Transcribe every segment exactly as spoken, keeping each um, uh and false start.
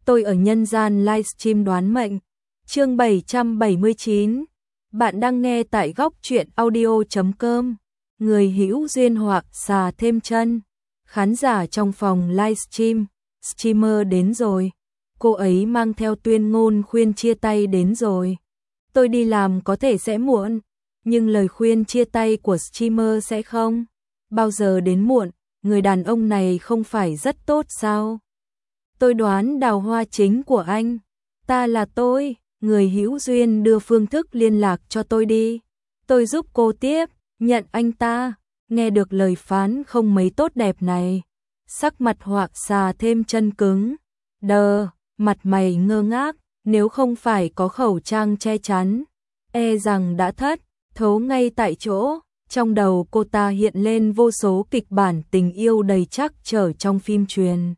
Tôi ở nhân gian livestream đoán mệnh. Chương bảy trăm bảy mươi chín. Bạn đang nghe tại góc truyện audio chấm com. Người hữu duyên hoặc xà thêm chân. Khán giả trong phòng livestream, streamer đến rồi. Cô ấy mang theo tuyên ngôn khuyên chia tay đến rồi. Tôi đi làm có thể sẽ muộn, nhưng lời khuyên chia tay của streamer sẽ không bao giờ đến muộn. Người đàn ông này không phải rất tốt sao? Tôi đoán đào hoa chính của anh. Ta là tôi. Người hữu duyên đưa phương thức liên lạc cho tôi đi. Tôi giúp cô tiếp, nhận anh ta. Nghe được lời phán không mấy tốt đẹp này, sắc mặt hoặc xà thêm chân cứng. Đờ, mặt mày ngơ ngác, nếu không phải có khẩu trang che chắn, e rằng đã thất thố ngay tại chỗ. Trong đầu cô ta hiện lên vô số kịch bản tình yêu đầy trắc trở trong phim truyền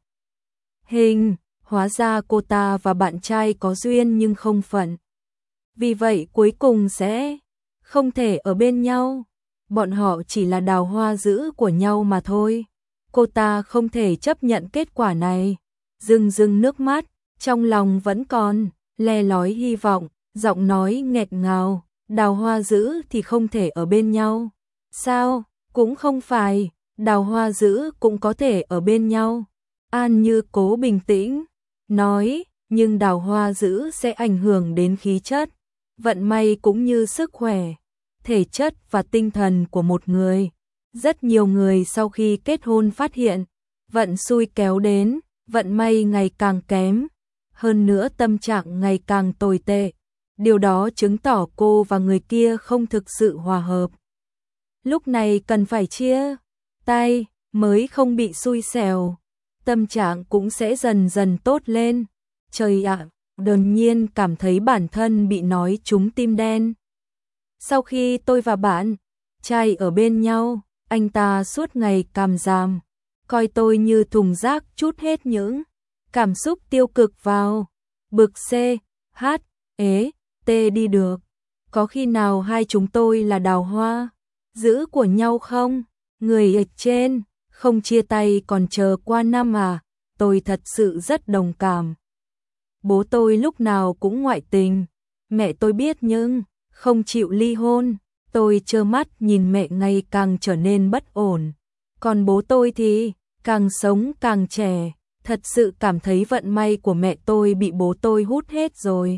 hình. Hóa ra cô ta và bạn trai có duyên nhưng không phận. Vì vậy cuối cùng sẽ không thể ở bên nhau. Bọn họ chỉ là đào hoa dữ của nhau mà thôi. Cô ta không thể chấp nhận kết quả này. Rưng rưng nước mắt, trong lòng vẫn còn le lói hy vọng, giọng nói nghẹt ngào. Đào hoa dữ thì không thể ở bên nhau. Sao? Cũng không phải, đào hoa dữ cũng có thể ở bên nhau. An Như cố bình tĩnh nói, nhưng đào hoa dữ sẽ ảnh hưởng đến khí chất, vận may cũng như sức khỏe, thể chất và tinh thần của một người. Rất nhiều người sau khi kết hôn phát hiện, vận xui kéo đến, vận may ngày càng kém, hơn nữa tâm trạng ngày càng tồi tệ. Điều đó chứng tỏ cô và người kia không thực sự hòa hợp. Lúc này cần phải chia tay mới không bị xui xẻo. Tâm trạng cũng sẽ dần dần tốt lên. Trời ạ, đột nhiên cảm thấy bản thân bị nói trúng tim đen. Sau khi tôi và bạn trai ở bên nhau, anh ta suốt ngày càm ràm, coi tôi như thùng rác trút hết những cảm xúc tiêu cực vào. Bực C, H, ế, T đi được. Có khi nào hai chúng tôi là đào hoa dữ của nhau không? Người ở trên không chia tay còn chờ qua năm à? Tôi thật sự rất đồng cảm. Bố tôi lúc nào cũng ngoại tình. Mẹ tôi biết nhưng không chịu ly hôn. Tôi trơ mắt nhìn mẹ ngày càng trở nên bất ổn. Còn bố tôi thì càng sống càng trẻ. Thật sự cảm thấy vận may của mẹ tôi bị bố tôi hút hết rồi.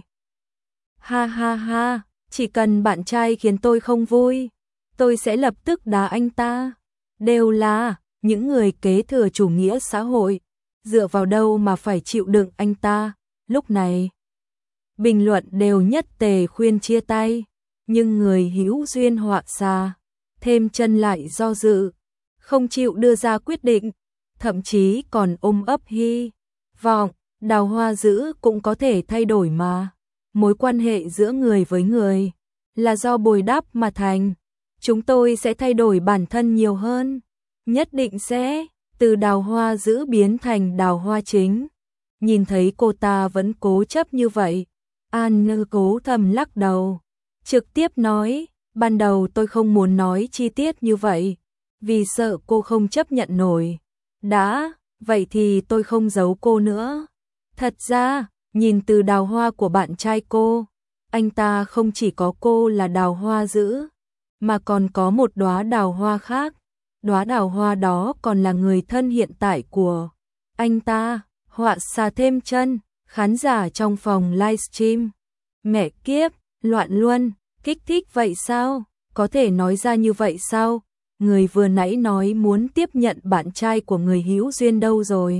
Ha ha ha, chỉ cần bạn trai khiến tôi không vui, tôi sẽ lập tức đá anh ta. Đều là những người kế thừa chủ nghĩa xã hội, dựa vào đâu mà phải chịu đựng anh ta. Lúc này, bình luận đều nhất tề khuyên chia tay, nhưng người hữu duyên họa xà thêm chân lại do dự, không chịu đưa ra quyết định, thậm chí còn ôm ấp hy vọng đào hoa dữ cũng có thể thay đổi mà. Mối quan hệ giữa người với người là do bồi đắp mà thành. Chúng tôi sẽ thay đổi bản thân nhiều hơn, nhất định sẽ từ đào hoa dữ biến thành đào hoa chính. Nhìn thấy cô ta vẫn cố chấp như vậy, An Như cố thầm lắc đầu, trực tiếp nói, ban đầu tôi không muốn nói chi tiết như vậy, vì sợ cô không chấp nhận nổi. Đã, vậy thì tôi không giấu cô nữa. Thật ra, nhìn từ đào hoa của bạn trai cô, anh ta không chỉ có cô là đào hoa dữ, mà còn có một đóa đào hoa khác. Đóa đào hoa đó còn là người thân hiện tại của anh ta. Họa xà thêm chân, khán giả trong phòng livestream. Mẹ kiếp, loạn luôn, kích thích vậy sao? Có thể nói ra như vậy sao? Người vừa nãy nói muốn tiếp nhận bạn trai của người hữu duyên đâu rồi?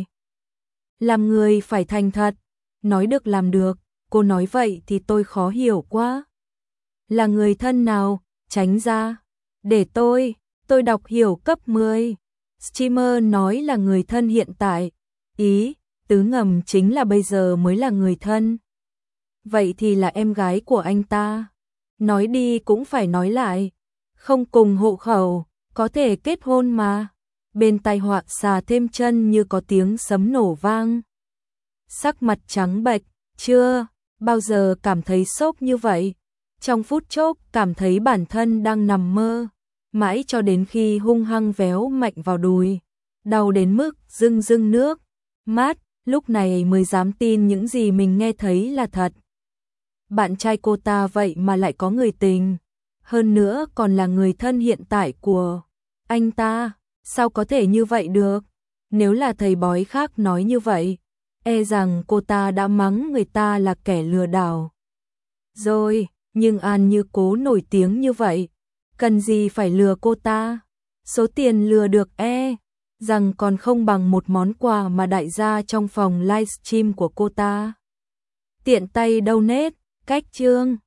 Làm người phải thành thật, nói được làm được. Cô nói vậy thì tôi khó hiểu quá. Là người thân nào? Tránh ra. Để tôi, tôi đọc hiểu cấp mười. Streamer nói là người thân hiện tại. Ý, tứ ngầm chính là bây giờ mới là người thân. Vậy thì là em gái của anh ta. Nói đi cũng phải nói lại. Không cùng hộ khẩu, có thể kết hôn mà. Bên tai họa xà thêm chân như có tiếng sấm nổ vang. Sắc mặt trắng bệch, chưa bao giờ cảm thấy sốc như vậy. Trong phút chốc cảm thấy bản thân đang nằm mơ, mãi cho đến khi hung hăng véo mạnh vào đùi, đau đến mức rưng rưng nước mắt. lúc này mới dám tin những gì mình nghe thấy là thật. Bạn trai cô ta vậy mà lại có người tình, hơn nữa còn là người thân hiện tại của anh ta, sao có thể như vậy được? Nếu là thầy bói khác nói như vậy, e rằng cô ta đã mắng người ta là kẻ lừa đảo. Rồi, nhưng An Như Cố nổi tiếng như vậy, cần gì phải lừa cô ta? Số tiền lừa được e rằng còn không bằng một món quà mà đại gia trong phòng livestream của cô ta tiện tay donate, cách chương.